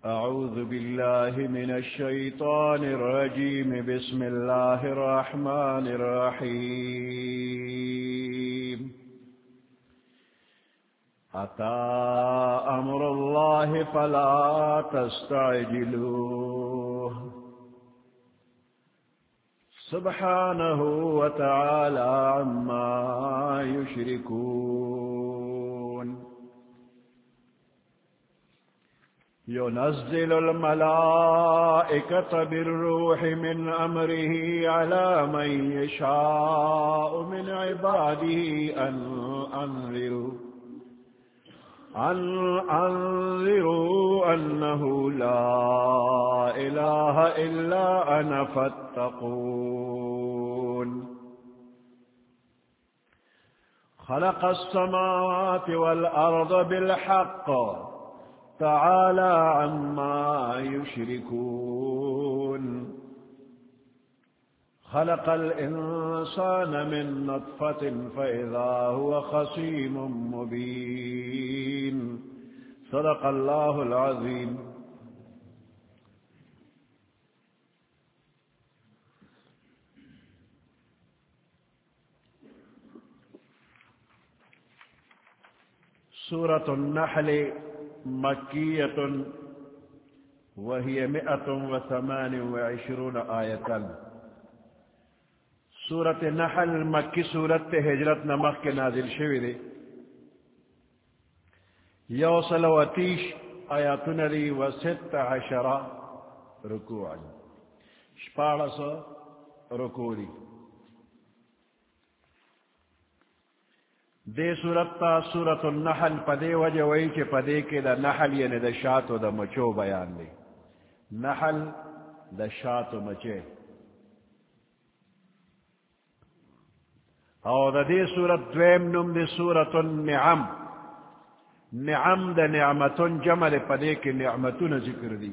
أعوذ بالله من الشيطان الرجيم. بسم الله الرحمن الرحيم. أتى أمر الله فلا تستعجلوه سبحانه وتعالى عما يشركون. ينزل الملائكة بالروح من أمره على من يشاء من عباده أن أنذروا أنه لا إله إلا أنا فاتقون. خلق السماوات والأرض بالحق تعالى عما يشركون. خلق الإنسان من نطفة فإذا هو خصيم مبين. صدق الله العظيم. سورة النحل مكية وهي 128 آية. سورة نحل مکی سورت ہجرت نمک کے نازل شوی دے. یوصل وتیش آیاتن لی و 16 رکوعا. شپارس رکوعی دے سورت تا سورت النحل پدے وجہ وئی کہ پدے کے دا نحل یعنی دا شات و دا مچو بیان دے. نحل دا شات و مچے او دا دے سورت دویم نم دے سورت النعم. نعم دا نعمتن جمل پدے کے نعمتن ذکر دی.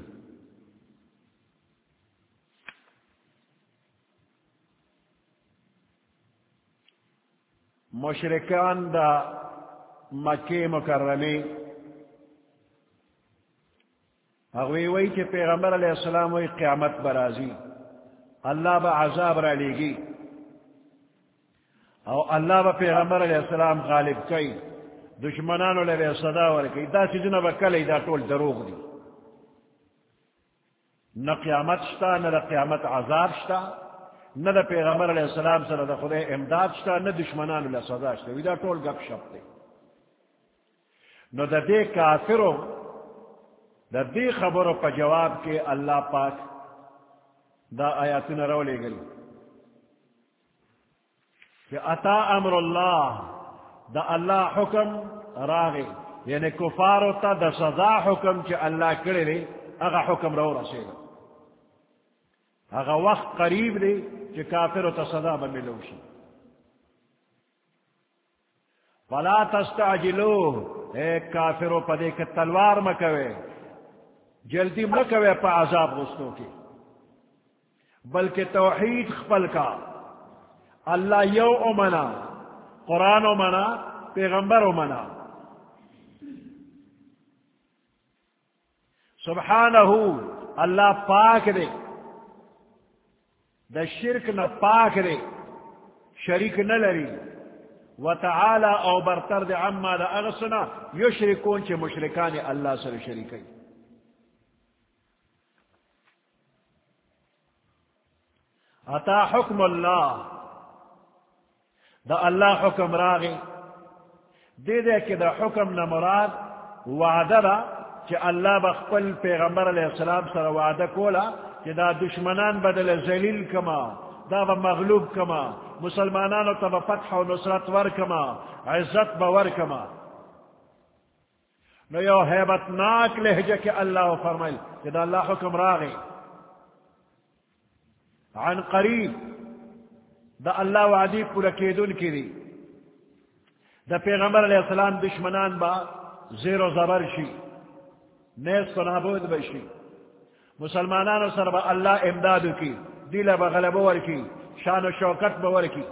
مشرکان دا مکی مکرمی اغوی وی کہ پیغمبر علیہ السلام وی قیامت برازی، اللہ با عذاب را لیگی او اللہ با پیغمبر علیہ السلام غالب کئی، دشمنانو لبی صدا ورکی. دا سیدنا با کلی دا طول دروغ دی. نہ قیامت شتا، نہ دا قیامت عذاب شتا، نہ دا پیغمبر علیہ السلام سره دا خدای امداد شتا، نہ دشمنانو له سزا شتا. وی دا ټول گپ شپ دی. نو دا دے کافرو دا دے خبرو پا جواب کے اللہ پاک دا آیاتنا رو لے گلی کہ اتا امر اللہ، دا اللہ حکم راغی، یعنی کفارو تا دا سزا حکم چی اللہ کرے لے اگا حکم رو رسے گا. اگا وقت قریب لے کہ کافر تا صدا بملوشی. فلا تستعجلوه، اے کافرو پدے کہ تلوار مکوے، جلدی مکوے پا عذاب غستوں کی، بلکہ توحید خپل کا. اللہ یو امنا، قرآن امنا، پیغمبر امنا. سبحانہ اللہ پاک دے، دا شرک نہ پاک دے، شریک نہ لری. وتعالی او برتر دے عما دا اغسنا یشرکون چے مشرکان اللہ سر شریکی. اتا حکم اللہ، دا اللہ حکم راغی. دے دے کہ دا حکم نہ مراد وعدہ دا کہ اللہ بخپل پیغمبر علیہ السلام سر وعدہ کولا کہ دا دشمنان بدل ذلیل کما، دا با مغلوب کما، مسلمانانو تب فتح و نصرت ور کما، عزت باور کما. نو یو حیبتناک لہجہ کہ اللہ فرمائل کہ دا اللہ حکم راغی عن قریب، دا اللہ وعدی پورا کیدن کی دی. دا پیغمبر علیہ السلام دشمنان با زیر و زبر شی، نیست و نابود بشی. مسلمانانو سر با اللہ امدادو کی، دیل با غلبور کی، شان و شوکت باور کی.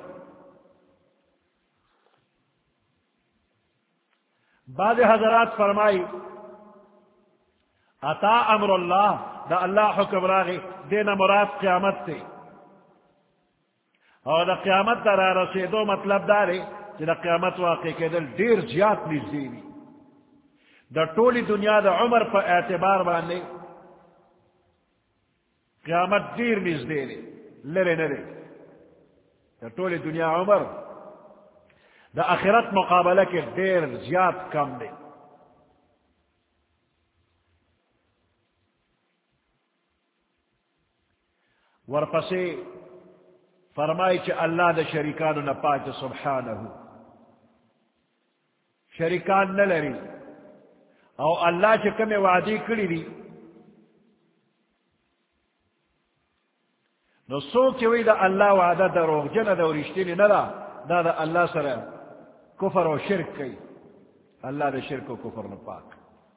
بعض حضرات فرمائی عطا امر اللہ دا اللہ حکم راغی دینا مراد قیامت تے اور دا قیامت دا را رسیدو مطلب دارے کہ دا قیامت واقع کے دل دیر زیاد نزدیوی دا طولی دنیا دا عمر پر اعتبار باندے قیامت دیر نزدیوی لرے نرے دا طولی دنیا عمر دا آخرت مقابلہ کے دیر زیاد کم دے ورپسے فرمائی چھ اللہ دا شریکانو نپاک سبحانہ شریکان نلری او اللہ چھ کمی وعدی کری دی نو سوک چوی دا اللہ وعدہ دا روغ جن دا ورشتینی ندا دا دا اللہ سر کفر و شرک کئی اللہ دا شرک و کفر نپاک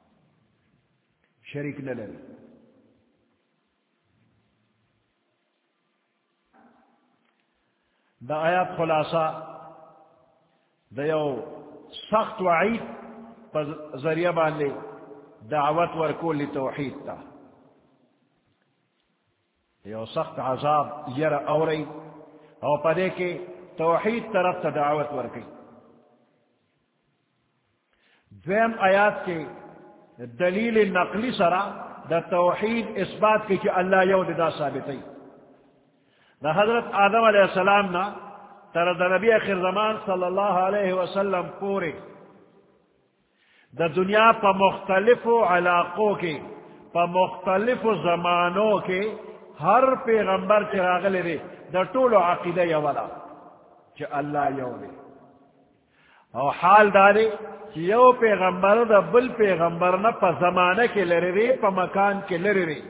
شریک نلری دا آیات خلاصہ دا یو سخت وعید پر ذریعہ باندے دعوت ورکول توحید تا یو سخت عذاب یر اوری او پدے کے توحید طرف تا دعوت ورکی دویم آیات کے دلیل نقلی سرا دا توحید اس بات کی کہ اللہ یو دا ثابتی دا حضرت آدم علیہ السلام نا تر دا نبی آخر زمان صلی اللہ علیہ وسلم پورے دا دنیا پا مختلف علاقوں کے پا مختلف زمانوں کے ہر پیغمبر چراغلے دے دا طول عقیدہ یولا چا اللہ یو دے او حال دارے چا یو پیغمبر دا بل پیغمبر نا پا زمانہ کے لرے دے پا مکان کے لرے دے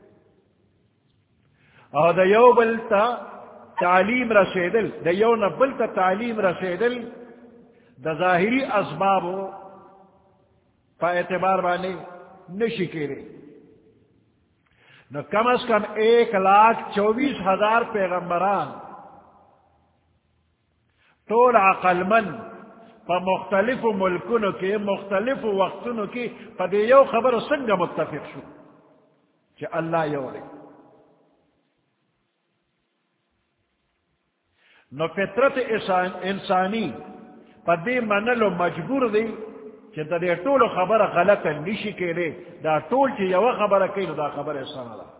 او دا یو بل تا تعلیم رسیدل دا یو نا بل تا تعلیم رسیدل دا ظاہری اسبابو پا اعتبار بانے نشی کرے نو کم از کم 1,24,000 پیغمبران طول عقل من پا مختلف ملکنو کے مختلف وقتنو کی پا دے یو خبر سنگ متفق شو کہ اللہ یو لے نو فطرت انسانی پا دے منلو مجبور دی کہ دا دے طول خبر غلط نشی کے لے دا طول چی یو خبر کئی نو دا خبر سانا دا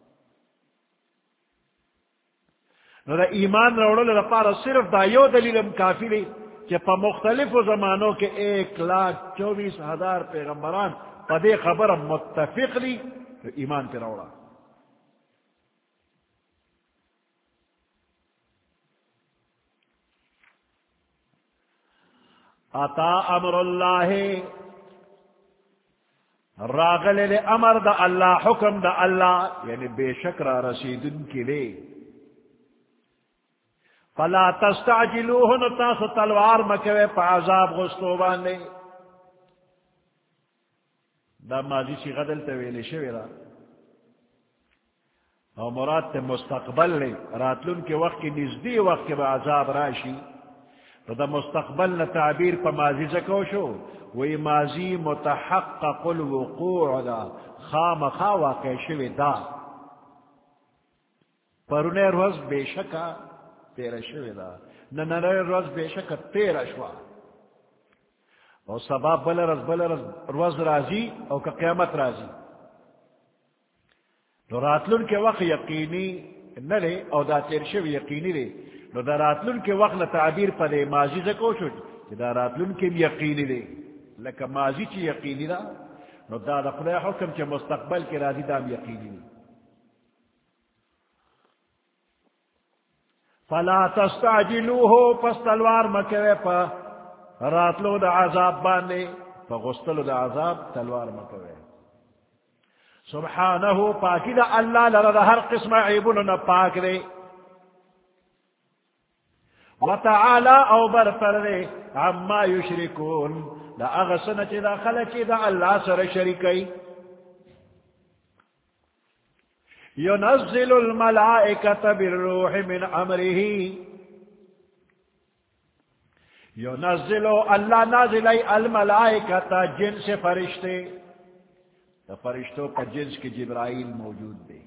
نو دا ایمان روڑو دا پارا صرف دا یو دلیلم کافی لے کہ پا مختلف زمانوں کے 1,24,000 پیغمبران پا دے خبر متفق لی تو ایمان پہ روڑا عطا امر اللہ راغل لے امر دا اللہ حکم دا اللہ یعنی بے شک را رسیدن کے لے فلا تستعجلوہ نتاس تلوار مکوے پا عذاب غستو باندے دا ماضی سی غدل تویلے شویرا او مراد تے مستقبل لے راتلون کے وقت کی نزدی وقت کے با عذاب راشی تو دا مستقبل نا تعبیر پا ماضی زکو شو وی ماضی متحقق الوقوع دا خام خا واقع شوی دا پرونے روز بے شکا تیرا شوی دا ننرے روز بے شکا تیرا شوا او سبا بل روز رازی او کا قیامت رازی تو راتلون کے وقت یقینی نلے او دا تیر شوی یقینی لے نو دا راتلون کے وقت تعبیر پا دے ماضی زکو شو کہ دا راتلون کے یقینی دے لکہ ماضی چی یقینی دا نو دا دا خدا حکم چی مستقبل کے راضی دام یقینی دے فلا تستعجلوہو پس تلوار مکوے پا راتلو دا عذاب باندے پا غستلو دا عذاب تلوار مکوے سبحانہو پاکی دا اللہ لرد ہر قسم عیبونو نا پاک دے وتعالى او برتر دے عما یشرکون دا اغسن چی دا خلقی دا اللہ سر شرکی ينزل الملائكة بالروح من امره ينزل اللہ نازل الملائكة جنس فرشتے تو فرشتوں کا جنس کی جبرائیل موجود دے.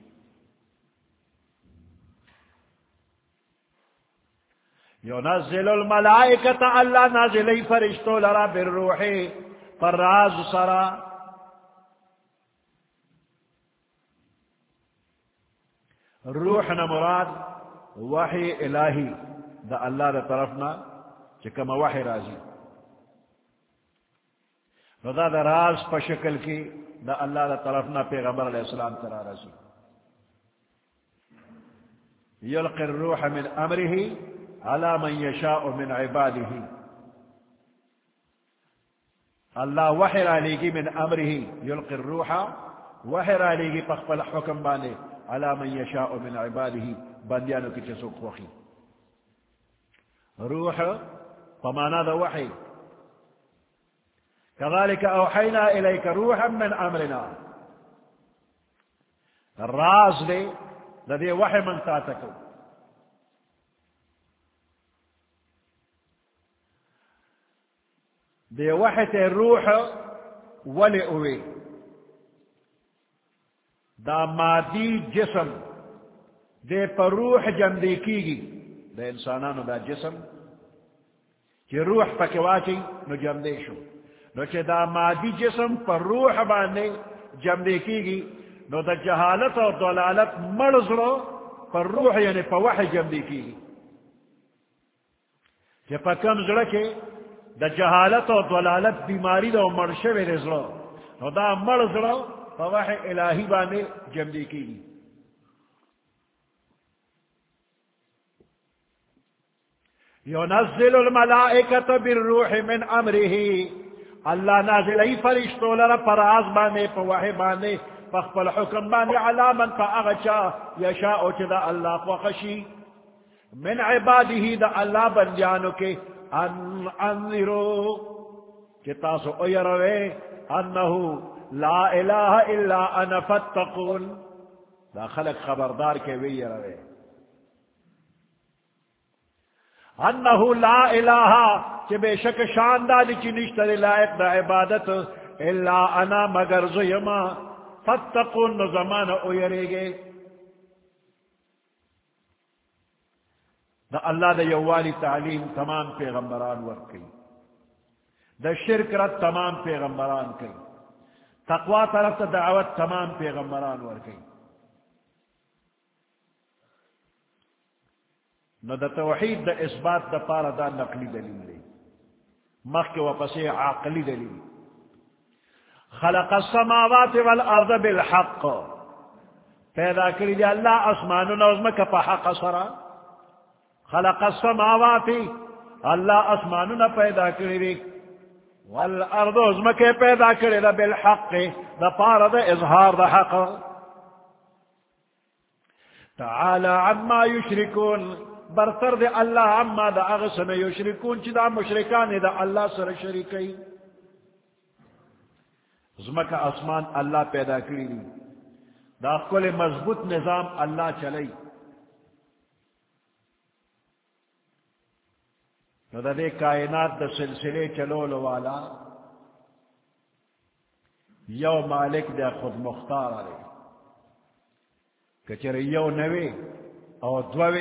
ينزل الملائكة اللہ نازلی فرشتو لرا بالروح پر راز سرا. روح نمراد وحی الہی دا اللہ دا طرفنا چکم وحی رازی دا دا راز پا شکل کی دا اللہ دا طرفنا پیغمبر علیہ السلام ترا رازی. یلقی الروح من امره على من يشاء من عباده اللہ وحی علیگی من امره یلقی الروح وحی علیگی پخپل حکم بانے على من يشاء من عباده بندیانو کی چسوک وحی. روح فمانا دا وحی كذلك اوحینا الیک روحا من امرنا راز دے دا دے وحی من تاتکو. دے وحی روح ولی اوی دا مادی جسم دے پر روح جمدی کی گی دا انسانانو دا جسم چی روح پکواچی نو جمدی شو نو چی دا مادی جسم پر روح باندے جمدی کی گی نو دا جہالت اور دلالت مرزرو پر روح یعنی پر وحی جمدی کی گی. چی پا کم زرکے دا جہالت اور دلالت بیماری دا مرشو رزرو نو دا مرزرو فوحی الہی بانے جمدی کی گی. ينزل الملائکة بالروح من امره اللہ نازل ای فرشتو لرا پراز بانے فوحی بانے فخفل حکم بانے علاما فاغشا یشاؤ چدا اللہ فخشی من عباده دا اللہ بندیانو کے انذرو چتاسو ایروے انہو لا الہ الا انا فاتقون دا خلق خبردار کے وی روے انہو لا الہ کہ بے شک شانداری چی نشتر لائق دا عبادت الا انا مگر زیما فاتقون نو زمان اویرے گے. دا اللہ دا یوالی تعلیم تمام پیغمبران ورکی دا شرک رد تمام پیغمبران کی تقوی طرف دعوت تمام پیغمبران ورکی. نو دا توحید دا اثبات دا پارا دا نقلی دلیل لے مخ کے وپسی عقلی دلیل. خلق السماوات والارض بالحق پیدا کری دی اللہ اسمان و نوزمک پا حق سرا. خلق السماوات اللہ اسمان و پیدا کری دی والارض ازمک پیدا کری دا بالحق دا پارا دا اظہار دا حق. تعالی عما یشرکون برتر دے اللہ عما دا اغسن یشرکون چی دا مشرکان دا اللہ سر شرکی. ازمک اسمان اللہ پیدا کری دی دا کل مضبوط نظام اللہ چلی. نو دا دے کائنات دا سلسلے چلولو والا یو مالک دے خود مختار آلے کچر یو نوے او دوے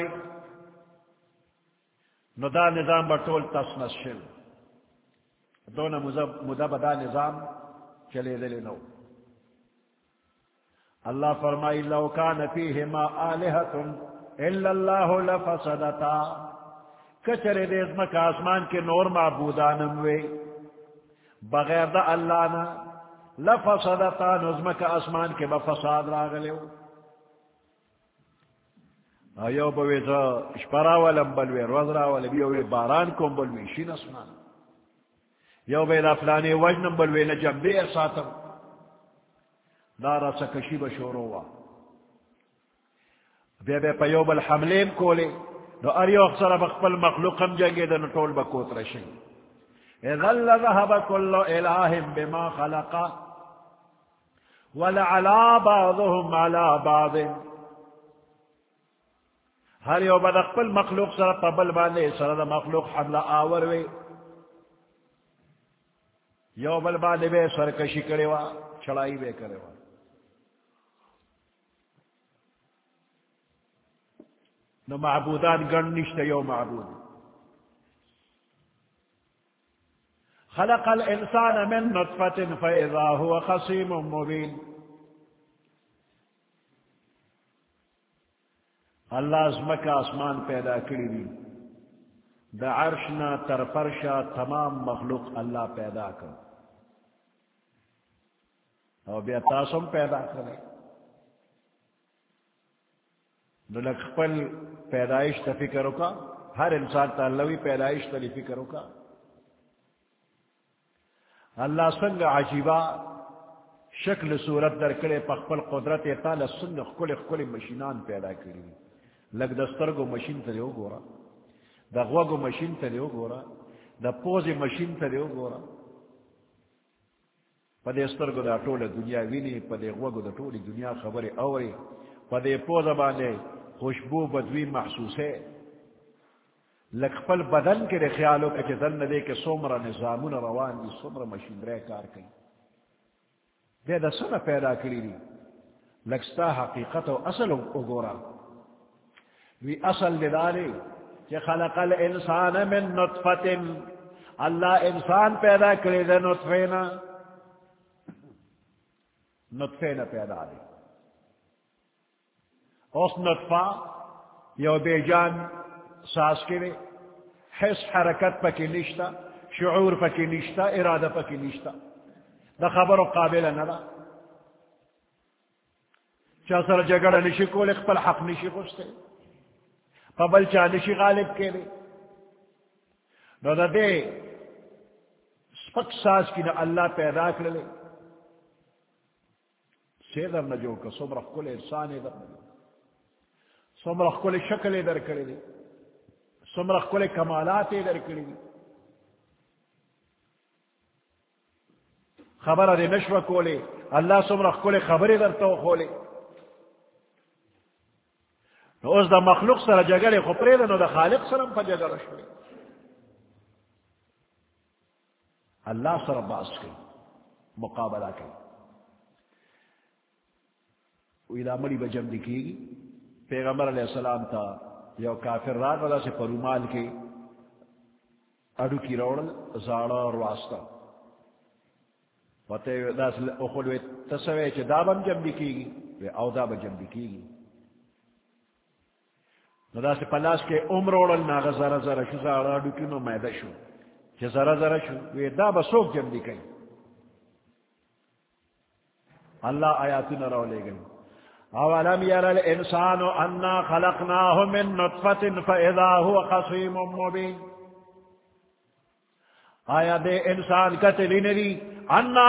نو دا نظام بطول تسنس شل دون مدب دا نظام چلے دلے نو. اللہ فرمائی لو کان فیہما آلہۃ الا اللہ لفسدتا کچرے دے ازمک آسمان کے نور معبودانم وے بغیر دا اللہ نا لفسدتا نظمک آسمان کے بفساد راغلے ہو. ایو بوی زا اشپرا ولم بلوی روزرا ولم یوی باران کم بلوی شین اسمان یو بی دا فلانے وجنم بلوی نجم بی ارساتم دارا سکشی بشوروا بی بی پا یو بل حملیم کولے نو اریو اخصر بخپل مخلوقم جنگی دا نطول بکوت رشن. اذن لذهب كل الہ بما خلقا ولعلا بعضهم على بعض ہر یو بد اخپل مخلوق سر پبل باندے سر دا مخلوق حملہ آور وے یو بل باندے بے سرکشی کرے وا چڑھائی بے کرے ہوا نو معبودان گن نشتے یو معبود خلق الانسان من نطفة فاذا هو خصيم مبين اللہ ازمک آسمان پیدا کری دی دا عرشنا تر فرشا تمام مخلوق اللہ پیدا کر اور بیا تاسم پیدا کرے نلک خپل پیدائش تا فکر کا ہر انسان تا اللہوی پیدائش تا فکر کا اللہ سنگ عجیبہ شکل صورت در کرے پخپل قدرت تعالی سنگ خکل مشینان پیدا کری لگ دسترگو مشین تا دیو گورا دا غوگو مشین تا دیو گورا دا پوز مشین تا دیو گورا پدے استرگو دا طول دنیا وینی پدے غوگو دا طول دنیا خبر اوری پدے پوز بانے خوشبو بدوی محسوس ہے لکھپل بدن کے خیالوں کے دن دے کے سومرا نظامون روان دی سومرا مشین رہ کار کئی دے دا سن پیدا کری دی لکستا حقیقت و اصل اگورا وی اصل ددارے کہ خلق الانسان من نطفت اللہ انسان پیدا کری دے نطفینا پیدا دی اس نطفہ یو بے جان ساس کے لئے حس حرکت پکی نشتا شعور پکی نشتا ارادہ پکی نشتا دا خبر قابل ندا چا سر جگڑ نشی کول اقبل حق نشی خوشتے قبل چا نشی غالب کے لئے نو دا دے سپک ساس کی نا اللہ پیدا کر لے سیدر نجو کا سمرخ کل انسان در نجو سمرخ کل شکل در کر لے سمرخ کل کمالات در کر لے خبر دے نشو کولے اللہ سمرخ کل خبر در تو کھولے اس دا مخلوق سر جگڑے خپرے دا نو دا خالق سرم پا جگڑ شوئے اللہ سر باس کی مقابلہ کی ویدہ ملی بجم دکی گی پیغمبر علیہ السلام تا یو کافر رات والا سے پرومال کی اڈو کی روڑل زاڑا اور واسطہ وطے دا اخلوی تسوے چے دا بم جم دکی گی وی او دا بجم دکی گی دا سے پلاس کے روڑل ناغا زارا زارا شو زاڑا اڈو کی نو میدہ شو چه زرا زرا شو وی دا بسوک جم دی کئی اللہ آیاتنا رو لے گئی اولم یر الانسان انا خلقناه من نطفت فاذا هو خصیم مبین آیا دے انسان قتلی نری انا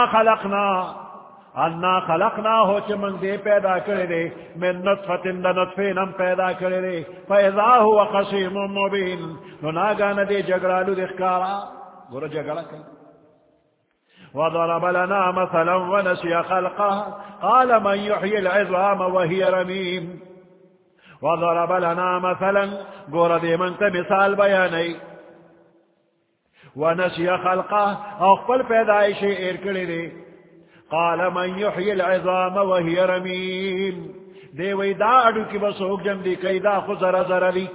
خلقناه چه من دے پیدا کرے دے من نطفت دا نطفینم پیدا کرے دے فاذا هو خصیم مبین نو ناگان دے جگرالو دخکارا گورو جگڑا کئی وضرب لنا مثلا ونسي خلقها قال من يحيي العظام وهي رميم وضرب لنا مثلا گورو دے من تا مثال بیانی ونسي خلقها اخفل پیدائش ارکڑی دے قال من يحيي العظام وهي رميم دے وی دا اڈو کی بسوک جم دی کئی دا خزر زر دی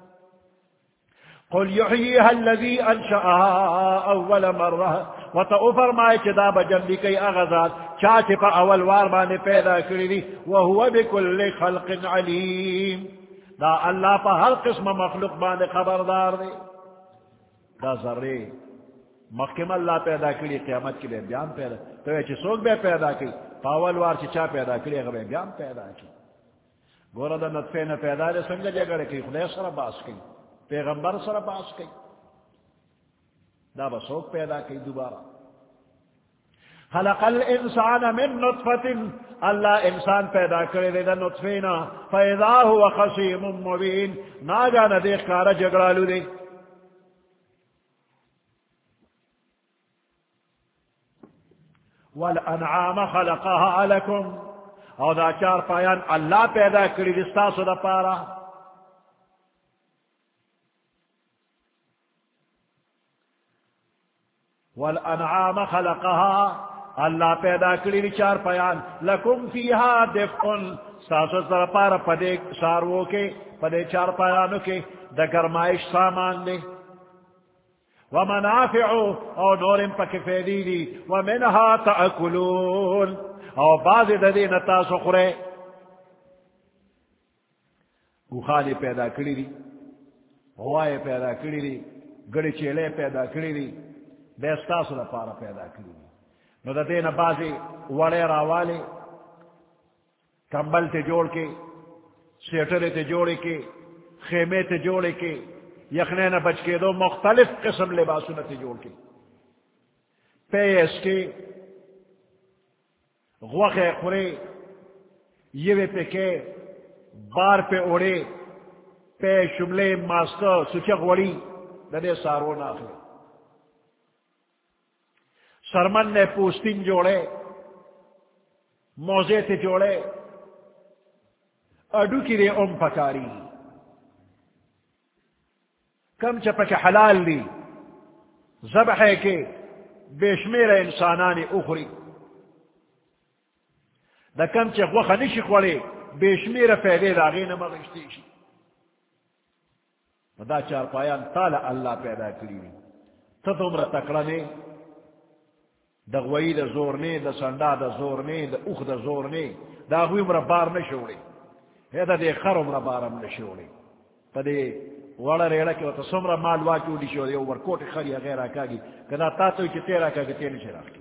قل يحييها الذي انشأها اول مرة وتأفر ما اجداب جنبی کئی اغزاد چاچے پا اول وار بانے پیدا کری دی وهو بكل خلق علیم دا اللہ پا ہر قسم مخلوق بانے خبردار دے دا ذرے محکم اللہ پیدا کری قیامت کے لئے بیان پیدا تو ایچے سوک بے پیدا کی پا اول وار چی چا پیدا کری اگر بیان پیدا کی گورا دا نطفے نے پیدا دے سنگا جگڑے کی خدای سر باس کی پیغمبر سر باس کی دا بسوک پیدا کی دوبارہ خلق الانسان من نطفت اللہ انسان پیدا کرے دا نطفینا فاذا هو خصیم مبین ناجانا دیکھ کارا جگڑالو دے والانعام خلقها لکم او دا چار پایان اللہ پیدا کری دستا سدا پارا والانعام خلقها اللہ پیدا کری چار پیان لکم فیہا دفعن ساسو سر پار پدے سارو کے پدے چار پیانو کے دا گرمائش سامان دے ومنافع او نورم پک فیدی ومنها تأکلون او بعض دین تاسو خورے گوخالی پیدا کری دی ہوائے پیدا کری دی گڑی چیلے پیدا کری دی بیستاسو دا پارا پیدا کری دی نو دا دین بازی وڑے راوالے کمبل تے جوڑ کے سیٹرے تے جوڑے کے خیمے تے جوڑے کے یخنے نہ بچ کے دو مختلف قسم لباسوں تے جوڑ کے پیس کے غوخے خورے یہ پہ کے بار پہ اوڑے پہ شملے ماسکر سچک وڑی دے سارو ناخے سرمن نے پوستین جوڑے موزے تے جوڑے اڈو کی دے ام پکاری کم چپک حلال لی ذبح کے بیشمیر انسانانی اخری دا کم چپ وخا نشک وڑے بیشمیر فیدے داغین مغشتی شی دا چار پایان تالا اللہ پیدا کری تا تمرا تکڑنے دا غوی دا زورنے دا سنڈا دا زورنے دا اخ دا زورنے دا غوی مرا بار نشوڑے دا دے خر مرا بارم نشوڑے پا دے وڑا ریڑا کہ وطا سمرا مال واچو دی شوڑے ورکوٹ خری غیرہ کاگی کدا تاتوی چی تیرا کاگی تیرے چی راکی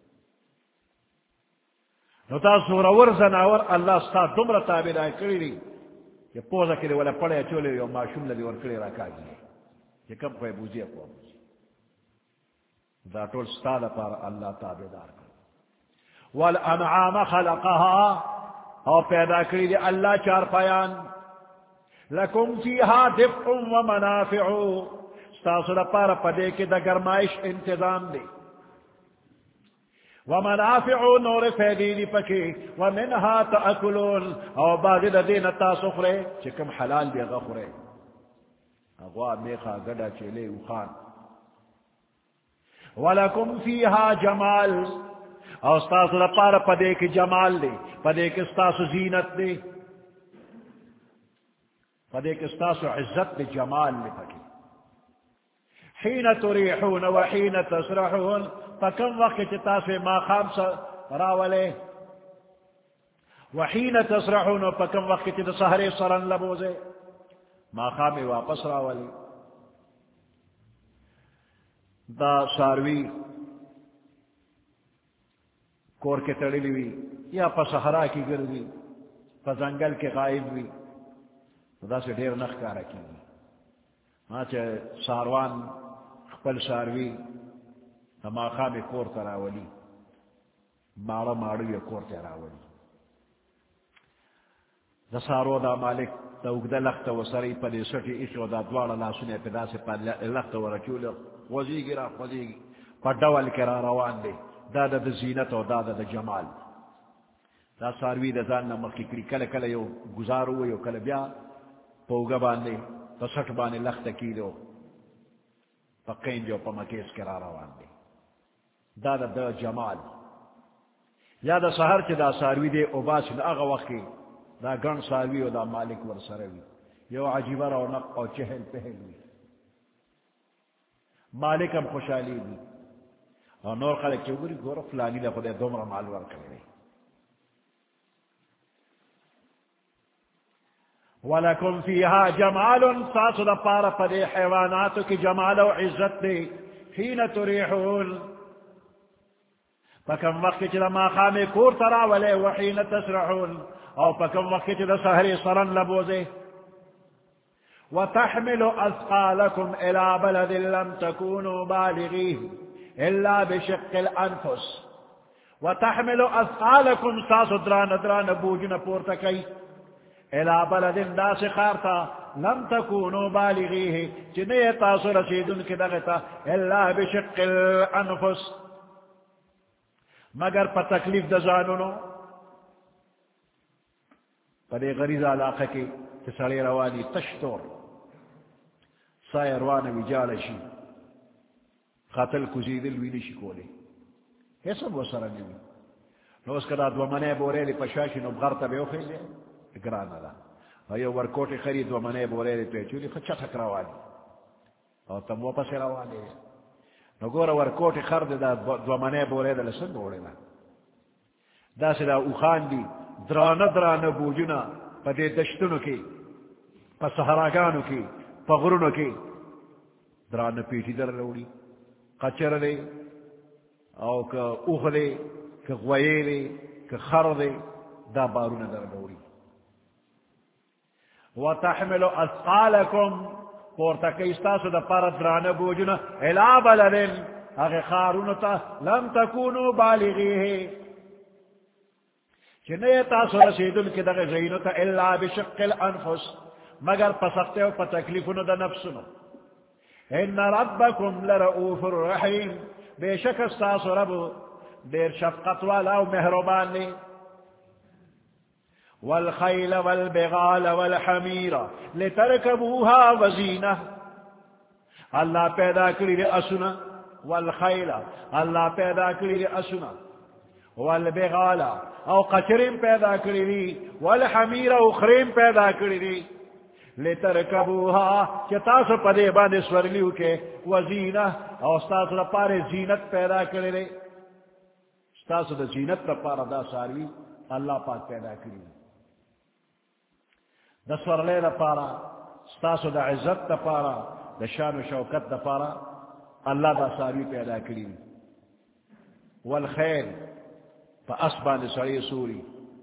نو تا سورا ورزناور اللہ ستا دمرا تابدائی کری دی کہ پوزا کری والا پڑے چولے دی معشوم لدی ورکڑی را کاگی کہ کم کوئی بوزی اپوا بوزی دا طول ستا دا پار اللہ تابدار کر والانعام خلقها او پیدا کری دی اللہ چار پایان لکم فیہا دفع و منافع ستاسو دا پارا پدے کے دا گرمائش انتظام دے ومنافع نور فیدی دی پکے ومنها تأکلون او بعد دا دین تاسو خورے چکم حلال بے غخورے اغوا میخا گڑا چلے وخان ولکم فیہا جمال او ستاسو دا پارا پدے کے جمال دے پدے کے ستاسو زینت دے پدے کے ستاسو عزت دے جمال دے پکے حین تریحون وحین تسرحون فکم وقت تاسو ما خامسا راولے وحین تسرحون فکم وقت سہرے سرن لبوزے ما خامی واپس راولے دا ساروی کور کے تڑلی ہوئی یا پا صحرا کی گردی پا زنگل کے غائب ہوئی دا سے ڈیر نخ کارا کی ہاں چاہے ساروان خپل ساروی ماخا میں کور تراولی مارا مارو یا کور تراولی دا سارو دا مالک دا اگدا لخت و سری پا دے سٹی ایشو دا دوارا لاسونے پا دا سے پا لخت و رچول وزیگی را وزیگی پا دول کرا روان دے دا دا دا زینت و دا دا دا جمال دا ساروی دا زان نمکی کری کل کل یو گزارو یو کل بیا پوگا باندے پا سٹ باندے لخت کی دو پا قیم جو پا مکیس کرا روان دے دا دا دا جمال یا دا سہر چی دا ساروی دے اوباس دا اغا وقی دا گن ساروی و دا مالک ور سروی یو عجیبہ رونق او چہل پہل وی مالکم خوشحالی دی اور نور خلق چی گوری گورا فلانی دا خودے دومرا مالور کرے وَلَكُمْ فِيهَا جَمَالٌ ساسو دا پارا پدے حیواناتو کی جمال و عزت دے حین تریحون فکم وقت چی دا ماخام کور تراولے وحین تسرحون او فکم وقت چی دا سہری سرن لبوزے وَتَحْمِلُ أَثْقَالَكُمْ إِلَى بَلَدٍ لَمْ تَكُونُوا بَالِغِيهِ إِلَّا بِشِقِّ الْأَنفُسِ وَتَحْمِلُ أَثْقَالَكُمْ ساسو دران بوجن پورتکی الى بلد داس خارتا لم تكونوا بالغيه جنيه تاسو رسیدن کی دغتا الا بشق الانفس مگر پا تکلیف دزانونو پدے غریض علاقہ کی تسالی روانی تشتور سای روان ویجالشی خاتل کزیدل وینشی کولے حسب و سر نوی نو اس کدا دو منے بورے لی پشاشی نو بغر تبیو خیلے گرانا دا ایو ورکوٹی خرید دو منے بورے لی پیچولی خچا تک روانی اور تم وہ پس روانی نو گورا ورکوٹی خرد دا دو منے بورے دا لسن بورے دا دا سدا اوخان دی دران بوجنا پا دے دشتنو کی پا سہراگانو کی پا غرونو کی دران پیٹی در روڑی قچر دے او که اوخ دے که غویے دے که خر دے دا بارون در روڑی وتحمل اثقالکم پورتا کئیستاسو دا پار دران بوجنا الى بلدن اغی خارونو تا لم تکونو بالغیه چنئے تاسو رسیدن کی دغی زینو تا الا بشق الانفس مگر پسختے و پتکلیفنو دا نفسنو ان ربکم لرؤوف الرحیم بے شک استاسو رب دیر شفقت والا و مہربان نے والخیل والبغال والحمیر لترکبوها وزینہ اللہ پیدا کری دے اسنا والخیل اللہ پیدا کری دے اسنا والبغال او قچرین پیدا کری دی والحمیر او خرین پیدا کری دی لترکبوها چتاسو پدے باندے سورلیو کے وزینہ او ستاسو دا پارے زینت پیدا کری دی ستاسو دا زینت دا پارا دا ساروی اللہ پاک پیدا کری دی دا سورلے دا پارا ستاسو دا عزت دا پارا دا شان و شوکت دا پارا اللہ دا ساروی پیدا کری دی والخیر پا اسبان سڑی سوری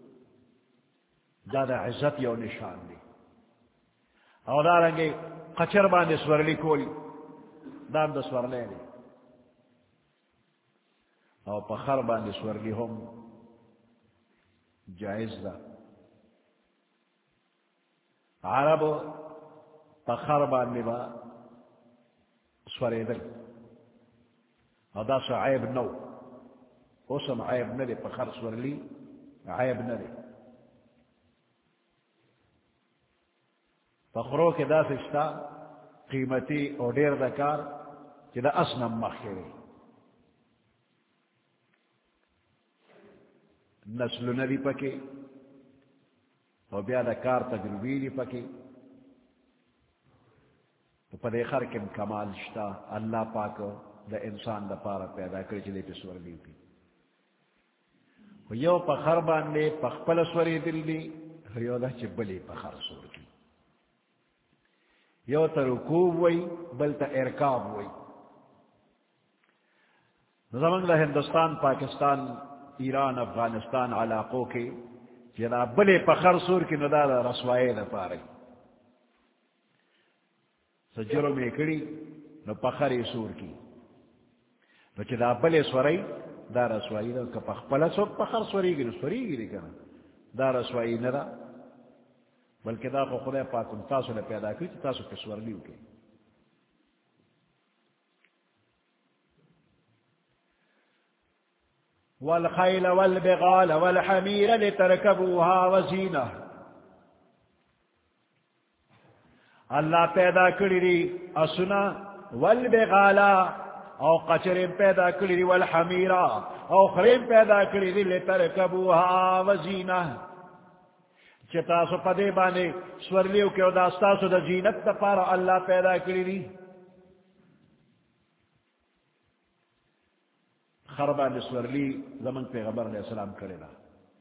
دا دا عزت یو نشان دی او دارنگے قچر باندے سورلی کولی دام دا سورلے دی او پا خر باندے سورلی ہم جائز دا عرب پا خر باندے با سوری دل او دا سو عیب نو اسم عیب ندے پا خر سورلی عیب ندے فخرو کے دا سشتا قیمتی او دیر دکار چی دا اسنم مخیرے نسل ندی پکے او بیا دا کار تجربی دی پکے تو پدے خرکم کمال شتا اللہ پاک دا انسان دا پارا پیدا کری چلے پی سورلی پی یو پا خر باندے پا خپل سوری دل دی یو دا چی بلی پا خر سور کی یو تا رکوب وی بل تا ارکاب وی زمان دا ہندوستان پاکستان ایران افغانستان علاقوں کے جنا بلے پخر سور کی ندا دا رسوائے دا پارے سجروں میں کڑی نو پخر سور کی نو چدا بلے سورائی دا رسوائی دا کپخ پلا سوک پخر سوری گی نو سوری گی دی کنا دا رسوائی ندا بلکہ دا کو خدا پاکم تاسو نے پیدا کی تاسو پہ سورلیو کے والخیل والبغال والحمیر لترکبوها وزینہ اللہ پیدا کری دی اسنا والبغالا او قچرین پیدا کری دی والحمیرا او خرین پیدا کری دی لترکبوها وزینہ چتاسو پدے بانے سورلیو کے داستاسو دا زینت دا پارا اللہ پیدا کری دی خربان سورلی زمن پیغمبر علیہ السلام کرے دا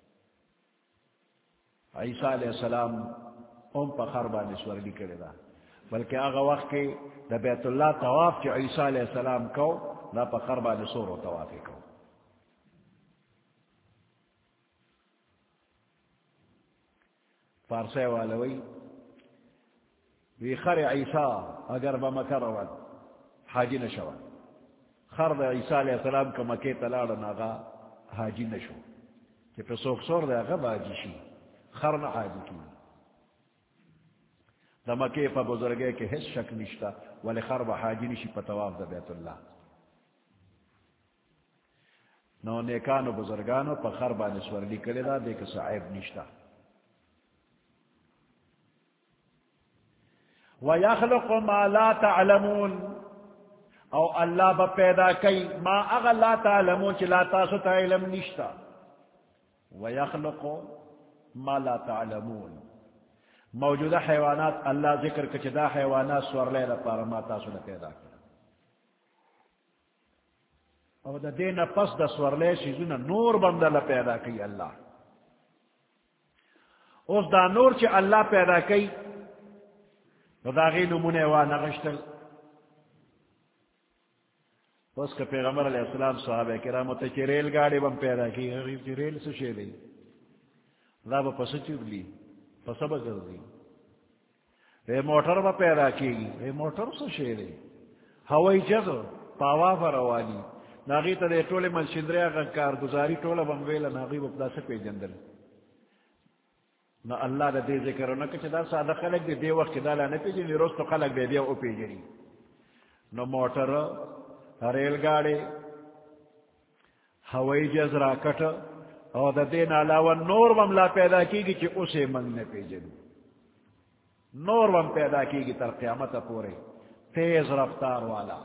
عیسیٰ علیہ السلام پا خربان سورلی کرے دا بلکہ آغا وقت کے دا بیت اللہ طواف چی عیسیٰ علیہ السلام کو لا پا خربان سور و طوافی کو فارسے والوی وی خر عیسیٰ اگر بمکر روان حاجی نشوان خر دا عیسیٰ علیہ السلام کا مکی تلاڑن آغا حاجی نشو کہ پہ سوک سور دا آغا باجی شی خر نا حاجی کی دا مکی پا بزرگے کے حس شک نشتا ولی خر با حاجی نشی پا طواف دا بیت اللہ نو نیکانو بزرگانو پا خر با نسورلی کلی دا دے کسا عیب نشتا وَيَخْلُقُ مَا لَا تَعْلَمُونَ او اللہ با پیدا کئی ما اغا لا تعلمون چی لا تاسو تا علم نشتا ویخلقو ما لا تعلمون موجودہ حیوانات اللہ ذکر کچھ دا حیوانات سورلے لپارا ما تاسو نے پیدا کر او دا دین پس دا سورلے سیزون نور بندل پیدا کی اللہ اس دا نور چی اللہ پیدا کی دا غی نمونے وانغشتل اس کا پیغمبر علیہ السلام صحابہ کرام تے چی ریل گاڑی بم پیدا کی غریب چی ریل سے شیلی دا با پس چوبلی پس بگردی اے موٹر با پیدا کی گی اے موٹر سے شیلی ہوائی جز پاوا فروالی ناغی تا دے ٹولے منشندرے اگر کارگزاری ٹولے بمویل ناغی بپدا سے پی جندل نا اللہ دا دے ذکر ہونا کچھ دا سادہ خلق دے دے وقت دا لانے پی جنی روز تو خلق دے دے او پی جنی نو موٹر ریل گاڑی ہوائی جز راکٹ او دا دین علاوہ نور بملا پیدا کی گی چی اسے منگ نے پی جنو نور بم پیدا کی گی تر قیامت پورے تیز رفتار والا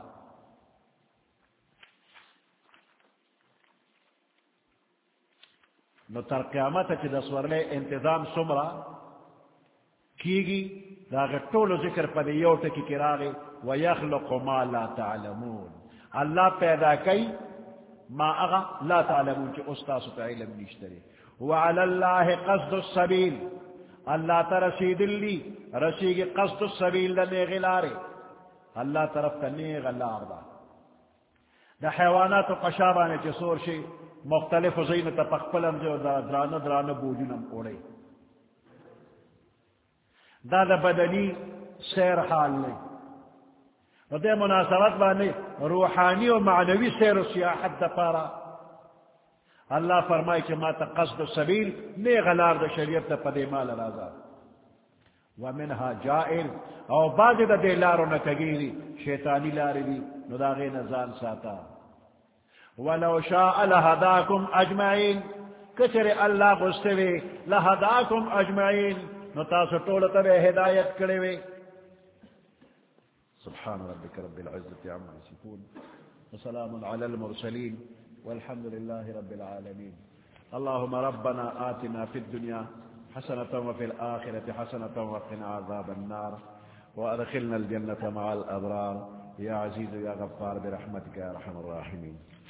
نو تر قیامت چی دسورلے انتظام سمرا کیگی دا غٹولو ذکر پا دیو تکی کراغی ویخلق ما لا تعلمون اللہ پیدا کئی ما اغا لا تعلمون چی استاسو تا علم نیشتری وعلى اللہ قصد السبیل اللہ ترسید لی رسیگی قصد السبیل دا نیغی لارے اللہ طرف تا نیغ لار دا حیوانات و قشابانے چی سور شی مختلف زین تپخپلم جو درانه درانه بوجونم اوڑے دا بدنی سیر حال لے و دے مناسبت بانے روحانی و معنوی سیر و سیاحت دا پارا اللہ فرمائی کہ ما تا قصد سبیل نے غلار دا شریعت دا پدے مال رازا ومنها جائر او بعد دا دے لارو نکگیری شیطانی لاری دی نو دا غین زان ساتا ولو شاء لهداكم اجمعين کچر اللہ غستوی لهداكم اجمعين نتاسو طولت بے ہدایت کروی سبحان ربك رب العزة عما يصفون وسلام على المرسلين والحمد لله رب العالمين اللهم ربنا آتنا في الدنيا حسنة وفي الآخرة حسنة وقنا عذاب النار وأدخلنا الجنة مع الأبرار يا عزيز يا غفار برحمتك يا أرحم الراحمين